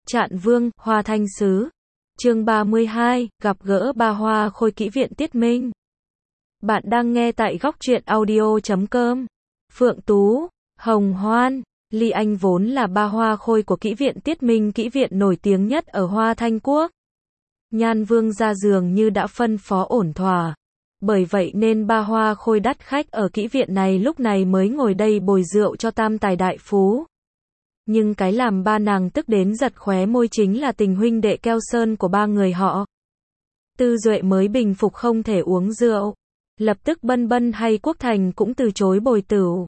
Trạn Vương, Hoa Thanh Sứ. Chương 32, gặp gỡ Ba Hoa Khôi Kỹ viện Tiết Minh. Bạn đang nghe tại góc truyện audio.com. Phượng Tú, Hồng Hoan, Ly Anh vốn là ba hoa khôi của Kỹ viện Tiết Minh, kỹ viện nổi tiếng nhất ở Hoa Thanh Quốc. Nhan Vương gia dường như đã phân phó ổn thỏa. Bởi vậy nên ba hoa khôi đắt khách ở kỹ viện này lúc này mới ngồi đây bồi rượu cho tam tài đại phú. Nhưng cái làm ba nàng tức đến giật khóe môi chính là tình huynh đệ keo sơn của ba người họ. Tư Duệ mới bình phục không thể uống rượu. Lập tức Bân Bân hay Quốc Thành cũng từ chối bồi tửu.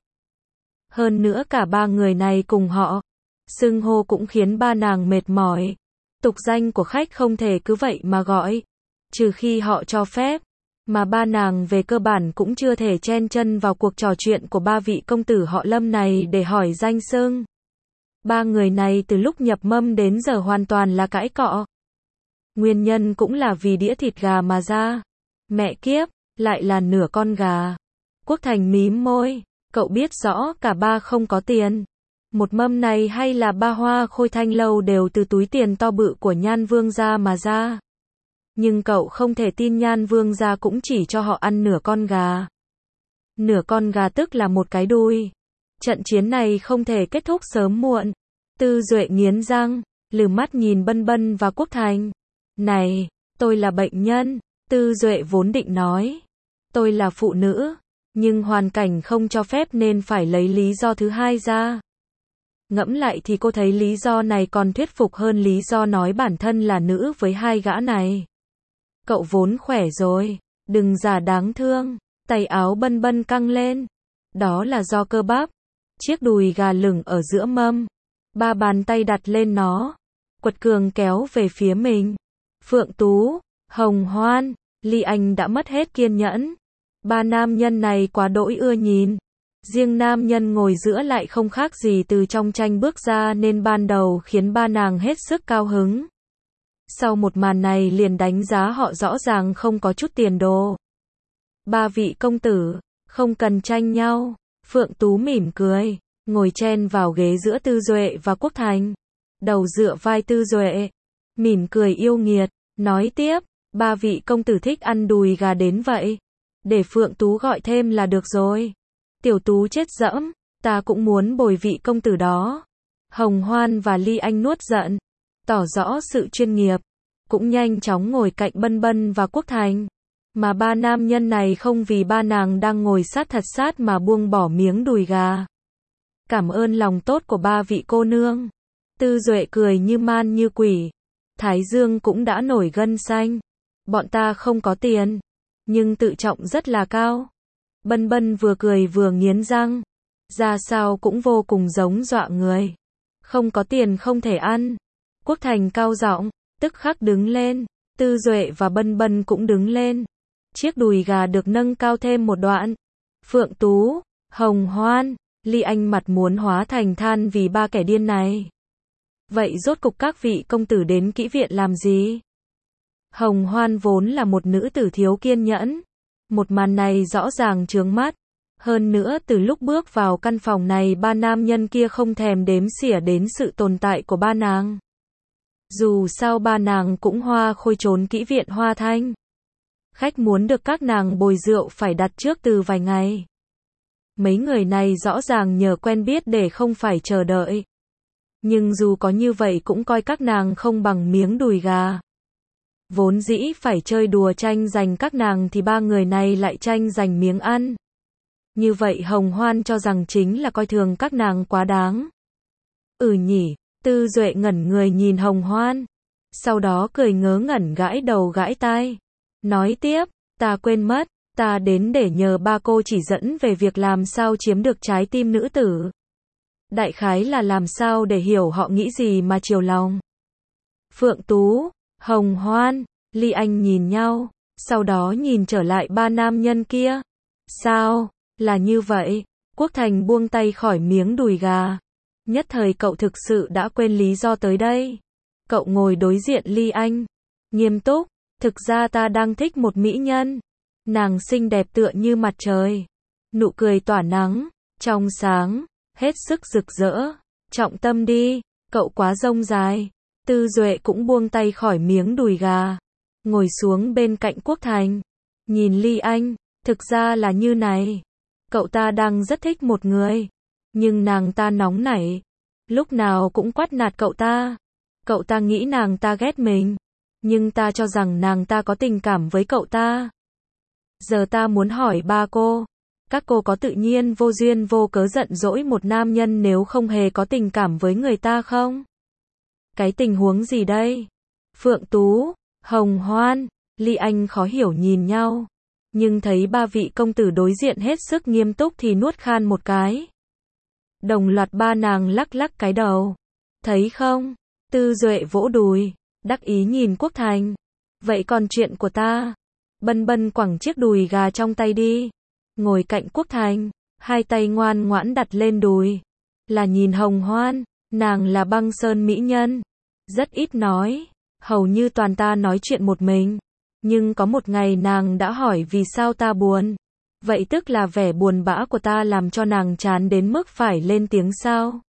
Hơn nữa cả ba người này cùng họ xưng hô cũng khiến ba nàng mệt mỏi. Tục danh của khách không thể cứ vậy mà gọi, trừ khi họ cho phép. Mà ba nàng về cơ bản cũng chưa thể chen chân vào cuộc trò chuyện của ba vị công tử họ Lâm này để hỏi danh xưng. Ba người này từ lúc nhập mâm đến giờ hoàn toàn là cãi cọ. Nguyên nhân cũng là vì đĩa thịt gà mà ra. Mẹ kiếp, lại là nửa con gà. Quốc Thành mím môi, cậu biết rõ cả ba không có tiền. Một mâm này hay là ba hoa khôi Thanh lâu đều từ túi tiền to bự của Nhan Vương gia mà ra. Nhưng cậu không thể tin Nhan Vương gia cũng chỉ cho họ ăn nửa con gà. Nửa con gà tức là một cái đùi. Trận chiến này không thể kết thúc sớm muộn. Tư Duệ nghiến răng, lừ mắt nhìn Bân Bân và Quốc Thành. Này, tôi là bệnh nhân. Tư Duệ vốn định nói, tôi là phụ nữ, nhưng hoàn cảnh không cho phép nên phải lấy lý do thứ hai ra. Ngẫm lại thì cô thấy lý do này còn thuyết phục hơn lý do nói bản thân là nữ với hai gã này. Cậu vốn khỏe rồi, đừng giả đáng thương. Tay áo Bân Bân căng lên. Đó là do cơ bắp. Chiếc đùi gà lửng ở giữa mâm. Ba bàn tay đặt lên nó, quật cường kéo về phía mình. Phượng Tú, Hồng Hoan, Ly Anh đã mất hết kiên nhẫn. Ba nam nhân này quá đỗi ưa nhìn. Riêng nam nhân ngồi giữa lại không khác gì từ trong tranh bước ra nên ban đầu khiến ba nàng hết sức cao hứng. Sau một màn này liền đánh giá họ rõ ràng không có chút tiền đồ. Ba vị công tử, không cần tranh nhau. Phượng Tú mỉm cười, ngồi chen vào ghế giữa Tư Duệ và Quốc Thành. Đầu dựa vai Tư Duệ, mỉm cười yêu nghiệt, nói tiếp, ba vị công tử thích ăn đùi gà đến vậy. Để Phượng Tú gọi thêm là được rồi. Tiểu Tú chết dẫm, ta cũng muốn bồi vị công tử đó. Hồng Hoan và Ly Anh nuốt giận, tỏ rõ sự chuyên nghiệp, cũng nhanh chóng ngồi cạnh Bân Bân và Quốc Thành. Mà ba nam nhân này không vì ba nàng đang ngồi sát thật sát mà buông bỏ miếng đùi gà. Cảm ơn lòng tốt của ba vị cô nương. Tư Duệ cười như man như quỷ. Thái Dương cũng đã nổi gân xanh. Bọn ta không có tiền, nhưng tự trọng rất là cao. Bân Bân vừa cười vừa nghiến răng. Ra sao cũng vô cùng giống dọa người. Không có tiền không thể ăn. Quốc Thành cao giọng, tức khắc đứng lên. Tư Duệ và Bân Bân cũng đứng lên. Chiếc đùi gà được nâng cao thêm một đoạn. Phượng Tú, Hồng Hoan, Ly Anh mặt muốn hóa thành than vì ba kẻ điên này. Vậy rốt cục các vị công tử đến kỹ viện làm gì? Hồng Hoan vốn là một nữ tử thiếu kiên nhẫn. Một màn này rõ ràng chướng mắt. Hơn nữa từ lúc bước vào căn phòng này ba nam nhân kia không thèm đếm xỉa đến sự tồn tại của ba nàng. Dù sao ba nàng cũng hoa khôi trốn kỹ viện Hoa Thanh. Khách muốn được các nàng bồi rượu phải đặt trước từ vài ngày. Mấy người này rõ ràng nhờ quen biết để không phải chờ đợi. Nhưng dù có như vậy cũng coi các nàng không bằng miếng đùi gà. Vốn dĩ phải chơi đùa tranh giành các nàng thì ba người này lại tranh giành miếng ăn. Như vậy Hồng Hoan cho rằng chính là coi thường các nàng quá đáng. Nhỉ, Tư Duệ ngẩn người nhìn Hồng Hoan. Sau đó cười ngớ ngẩn gãi đầu gãi tai. Nói tiếp, ta quên mất, ta đến để nhờ ba cô chỉ dẫn về việc làm sao chiếm được trái tim nữ tử. Đại khái là làm sao để hiểu họ nghĩ gì mà chiều lòng. Phượng Tú, Hồng Hoan, Ly Anh nhìn nhau, sau đó nhìn trở lại ba nam nhân kia. Sao, là như vậy? Quốc Thành buông tay khỏi miếng đùi gà. Nhất thời cậu thực sự đã quên lý do tới đây. Cậu ngồi đối diện Ly Anh, nghiêm túc, thực ra ta đang thích một mỹ nhân. Nàng xinh đẹp tựa như mặt trời. Nụ cười tỏa nắng, trong sáng, hết sức rực rỡ. Trọng tâm đi, cậu quá rông dài. Tư Duệ cũng buông tay khỏi miếng đùi gà, ngồi xuống bên cạnh Quốc Thành, nhìn Ly Anh, thực ra là như này, cậu ta đang rất thích một người, nhưng nàng ta nóng nảy, lúc nào cũng quát nạt cậu ta nghĩ nàng ta ghét mình, nhưng ta cho rằng nàng ta có tình cảm với cậu ta. Giờ ta muốn hỏi ba cô, các cô có tự nhiên vô duyên vô cớ giận dỗi một nam nhân nếu không hề có tình cảm với người ta không? Cái tình huống gì đây? Phượng Tú, Hồng Hoan, Ly Anh khó hiểu nhìn nhau, nhưng thấy ba vị công tử đối diện hết sức nghiêm túc thì nuốt khan một cái. Đồng loạt ba nàng lắc lắc cái đầu. Thấy không? Tư Duệ vỗ đùi, đắc ý nhìn Quốc Thành. Vậy còn chuyện của ta? Bân Bân quẳng chiếc đùi gà trong tay đi, ngồi cạnh Quốc Thành, hai tay ngoan ngoãn đặt lên đùi. Là nhìn Hồng Hoan, nàng là băng sơn mỹ nhân, rất ít nói, hầu như toàn ta nói chuyện một mình. Nhưng có một ngày nàng đã hỏi vì sao ta buồn. Vậy tức là vẻ buồn bã của ta làm cho nàng chán đến mức phải lên tiếng sao?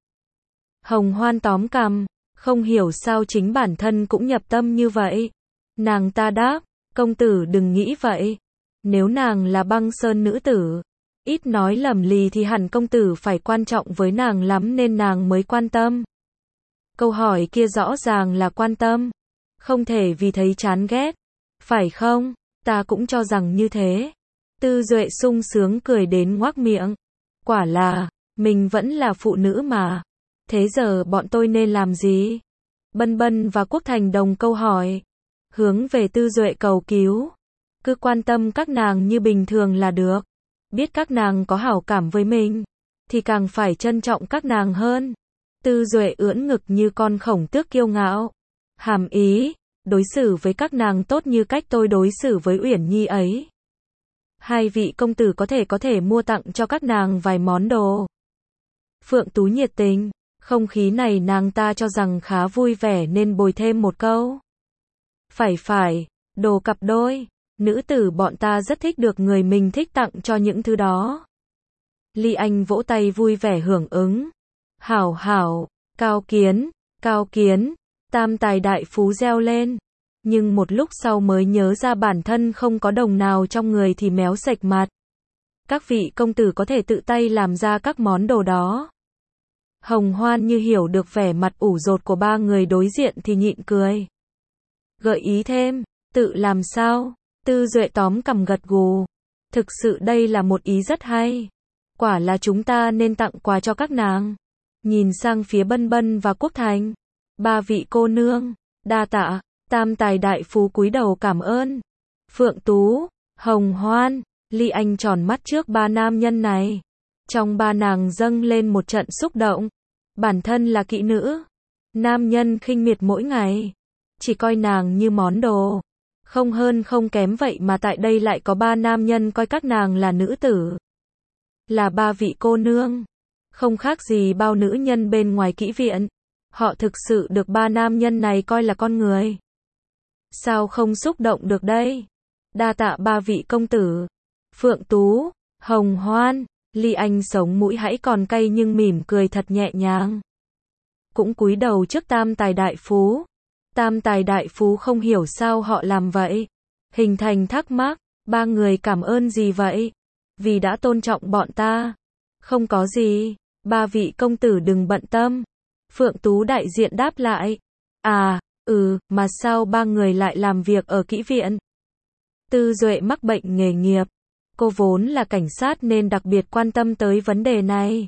Hồng Hoan tóm cằm, không hiểu sao chính bản thân cũng nhập tâm như vậy. Nàng ta đáp, công tử đừng nghĩ vậy. Nếu nàng là băng sơn nữ tử, ít nói lầm lì thì hẳn công tử phải quan trọng với nàng lắm nên nàng mới quan tâm. Câu hỏi kia rõ ràng là quan tâm, không thể vì thấy chán ghét, phải không? Ta cũng cho rằng như thế. Tư Duệ sung sướng cười đến ngoác miệng. Quả là, mình vẫn là phụ nữ mà. Thế giờ bọn tôi nên làm gì? Bân Bân và Quốc Thành đồng câu hỏi, hướng về Tư Duệ cầu cứu. Cứ quan tâm các nàng như bình thường là được. Biết các nàng có hảo cảm với mình, thì càng phải trân trọng các nàng hơn. Tư Duệ ưỡn ngực như con khổng tước kiêu ngạo. Hàm ý, đối xử với các nàng tốt như cách tôi đối xử với Uyển Nhi ấy. Hai vị công tử có thể mua tặng cho các nàng vài món đồ. Phượng Tú nhiệt tình, không khí này nàng ta cho rằng khá vui vẻ nên bồi thêm một câu. Phải, đồ cặp đôi, nữ tử bọn ta rất thích được người mình thích tặng cho những thứ đó. Ly Anh vỗ tay vui vẻ hưởng ứng. Hảo, cao kiến, tam tài đại phú reo lên. Nhưng một lúc sau mới nhớ ra bản thân không có đồng nào trong người thì méo sạch mặt. Các vị công tử có thể tự tay làm ra các món đồ đó. Hồng Hoan như hiểu được vẻ mặt ủ rột của ba người đối diện thì nhịn cười. Gợi ý thêm, tự làm sao? Tư Duệ tóm cằm gật gù. Thực sự đây là một ý rất hay. Quả là chúng ta nên tặng quà cho các nàng. Nhìn sang phía Bân Bân và Quốc Thành. Ba vị cô nương, đa tạ. Tam tài đại phú cúi đầu cảm ơn. Phượng Tú, Hồng Hoan, Ly Anh tròn mắt trước ba nam nhân này. Trong ba nàng dâng lên một trận xúc động. Bản thân là kỹ nữ, nam nhân khinh miệt mỗi ngày, chỉ coi nàng như món đồ, không hơn không kém vậy mà tại đây lại có ba nam nhân coi các nàng là nữ tử. Là ba vị cô nương, không khác gì bao nữ nhân bên ngoài kỹ viện. Họ thực sự được ba nam nhân này coi là con người. Sao không xúc động được đây? Đa tạ ba vị công tử. Phượng Tú, Hồng Hoan, Ly Anh sống mũi hãy còn cay nhưng mỉm cười thật nhẹ nhàng. Cũng cúi đầu trước tam tài đại phú. Tam tài đại phú không hiểu sao họ làm vậy. Hình thành thắc mắc, ba người cảm ơn gì vậy? Vì đã tôn trọng bọn ta. Không có gì, ba vị công tử đừng bận tâm. Phượng Tú đại diện đáp lại. Mà sao ba người lại làm việc ở kỹ viện? Tư Duệ mắc bệnh nghề nghiệp. Cô vốn là cảnh sát nên đặc biệt quan tâm tới vấn đề này.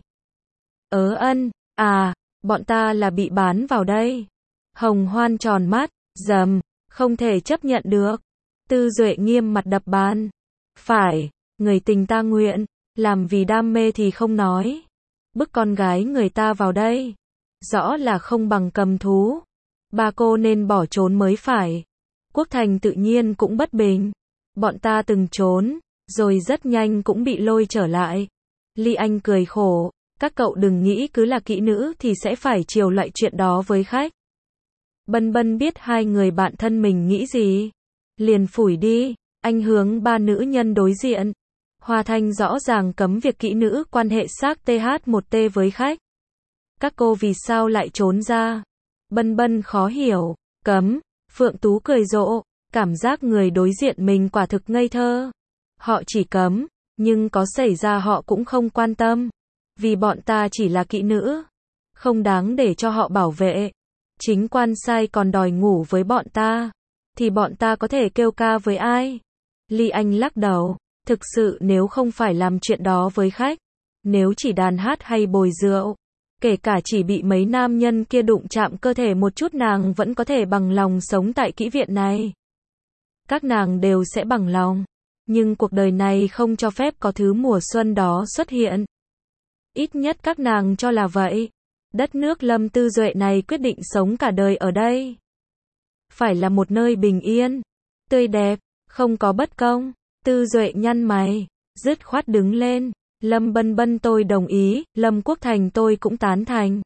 Bọn ta là bị bán vào đây. Hồng Hoan tròn mắt, không thể chấp nhận được. Tư Duệ nghiêm mặt đập bàn. Phải, người tình ta nguyện, làm vì đam mê thì không nói. Bức con gái người ta vào đây, rõ là không bằng cầm thú. Ba cô nên bỏ trốn mới phải. Quốc Thành tự nhiên cũng bất bình. Bọn ta từng trốn, rồi rất nhanh cũng bị lôi trở lại. Ly Anh cười khổ, các cậu đừng nghĩ cứ là kỹ nữ thì sẽ phải chiều loại chuyện đó với khách. Bân Bân biết hai người bạn thân mình nghĩ gì, liền phủi đi. Anh hướng ba nữ nhân đối diện. Hoa Thanh rõ ràng cấm việc kỹ nữ quan hệ xác TH1T với khách. Các cô vì sao lại trốn ra? Bân Bân khó hiểu, cấm, Phượng Tú cười rộ, cảm giác người đối diện mình quả thực ngây thơ. Họ chỉ cấm, nhưng có xảy ra họ cũng không quan tâm. Vì bọn ta chỉ là kỹ nữ, không đáng để cho họ bảo vệ. Chính quan sai còn đòi ngủ với bọn ta, thì bọn ta có thể kêu ca với ai? Ly Anh lắc đầu, thực sự nếu không phải làm chuyện đó với khách, nếu chỉ đàn hát hay bồi rượu, kể cả chỉ bị mấy nam nhân kia đụng chạm cơ thể một chút nàng vẫn có thể bằng lòng sống tại kỹ viện này. Các nàng đều sẽ bằng lòng, nhưng cuộc đời này không cho phép có thứ mùa xuân đó xuất hiện. Ít nhất các nàng cho là vậy. Đất nước Lâm Tư Duệ này quyết định sống cả đời ở đây. Phải là một nơi bình yên, tươi đẹp, không có bất công. Tư Duệ nhăn mày, dứt khoát đứng lên. Lâm Bân Bân tôi đồng ý, Lâm Quốc Thành tôi cũng tán thành.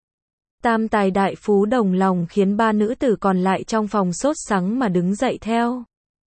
Tam tài đại phú đồng lòng khiến ba nữ tử còn lại trong phòng sốt sắng mà đứng dậy theo.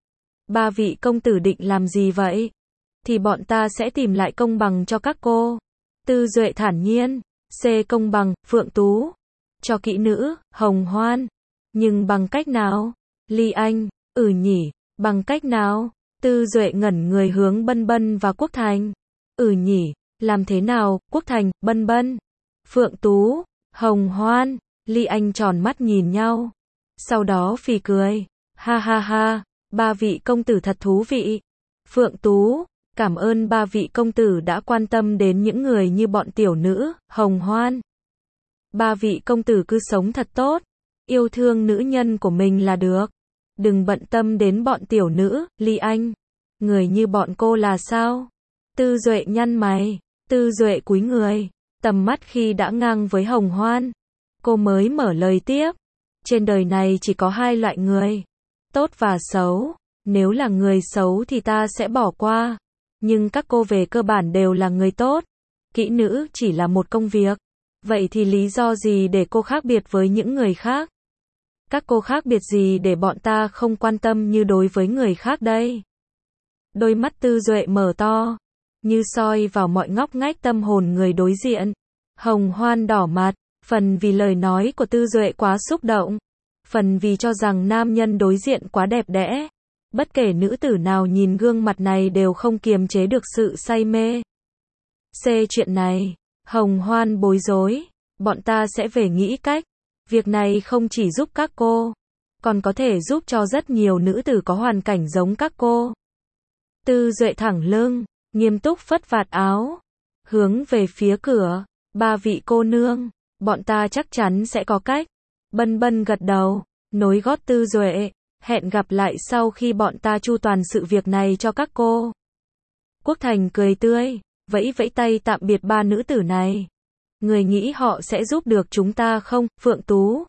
Ba vị công tử định làm gì vậy? Thì bọn ta sẽ tìm lại công bằng cho các cô. Tư Duệ thản nhiên. C công bằng, Phượng Tú. Cho kỹ nữ, Hồng Hoan. Nhưng bằng cách nào? Ly Anh, nhỉ, bằng cách nào? Tư Duệ ngẩn người hướng Bân Bân và Quốc Thành. Nhỉ, làm thế nào? Quốc Thành, Bân Bân, Phượng Tú, Hồng Hoan. Ly Anh tròn mắt nhìn nhau. Sau đó phì cười. Ha ha ha, ba vị công tử thật thú vị. Phượng Tú, cảm ơn ba vị công tử đã quan tâm đến những người như bọn tiểu nữ. Hồng Hoan, ba vị công tử cứ sống thật tốt, yêu thương nữ nhân của mình là được, đừng bận tâm đến bọn tiểu nữ. Ly Anh, người như bọn cô là sao? Tư Duệ nhăn mày. Tư Duệ cúi người, tầm mắt khi đã ngang với Hồng Hoan, cô mới mở lời tiếp. Trên đời này chỉ có hai loại người, tốt và xấu. Nếu là người xấu thì ta sẽ bỏ qua, nhưng các cô về cơ bản đều là người tốt. Kỹ nữ chỉ là một công việc. Vậy thì lý do gì để cô khác biệt với những người khác? Các cô khác biệt gì để bọn ta không quan tâm như đối với người khác đây? Đôi mắt Tư Duệ mở to, như soi vào mọi ngóc ngách tâm hồn người đối diện. Hồng Hoan đỏ mặt, phần vì lời nói của Tư Duệ quá xúc động, phần vì cho rằng nam nhân đối diện quá đẹp đẽ. Bất kể nữ tử nào nhìn gương mặt này đều không kiềm chế được sự say mê. C chuyện này, Hồng Hoan bối rối, bọn ta sẽ về nghĩ cách. Việc này không chỉ giúp các cô, còn có thể giúp cho rất nhiều nữ tử có hoàn cảnh giống các cô. Tư Duệ thẳng lưng, nghiêm túc phất vạt áo, hướng về phía cửa. Ba vị cô nương, bọn ta chắc chắn sẽ có cách. Bân Bân gật đầu, nối gót Tư Duệ. Hẹn gặp lại sau khi bọn ta chu toàn sự việc này cho các cô. Quốc Thành cười tươi, vẫy vẫy tay tạm biệt ba nữ tử này. Người nghĩ họ sẽ giúp được chúng ta không? Phượng Tú.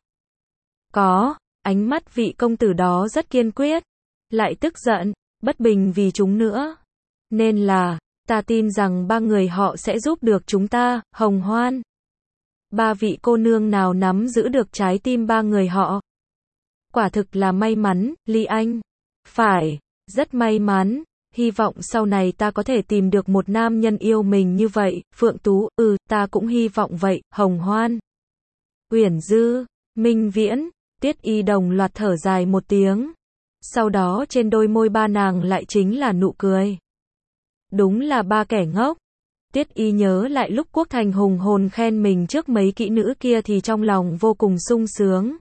Có, ánh mắt vị công tử đó rất kiên quyết, lại tức giận, bất bình vì chúng nữa. Nên là, ta tin rằng ba người họ sẽ giúp được chúng ta. Hồng Hoan, ba vị cô nương nào nắm giữ được trái tim ba người họ? Quả thực là may mắn. Ly Anh, phải, rất may mắn. Hy vọng sau này ta có thể tìm được một nam nhân yêu mình như vậy. Phượng Tú, ta cũng hy vọng vậy. Hồng Hoan, Uyển Dư, Minh Viễn, Tiết Y đồng loạt thở dài một tiếng. Sau đó trên đôi môi ba nàng lại chính là nụ cười. Đúng là ba kẻ ngốc. Tiết Y nhớ lại lúc Quốc Thành hùng hồn khen mình trước mấy kỹ nữ kia thì trong lòng vô cùng sung sướng.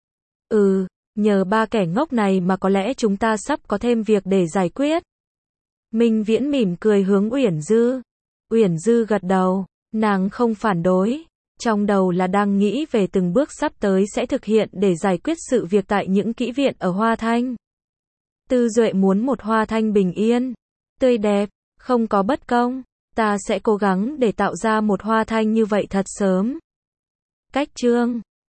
Nhờ ba kẻ ngốc này mà có lẽ chúng ta sắp có thêm việc để giải quyết. Minh Viễn mỉm cười hướng Uyển Dư. Uyển Dư gật đầu, nàng không phản đối. Trong đầu là đang nghĩ về từng bước sắp tới sẽ thực hiện để giải quyết sự việc tại những kỹ viện ở Hoa Thanh. Tư Duệ muốn một Hoa Thanh bình yên, tươi đẹp, không có bất công. Ta sẽ cố gắng để tạo ra một Hoa Thanh như vậy thật sớm. Cách chương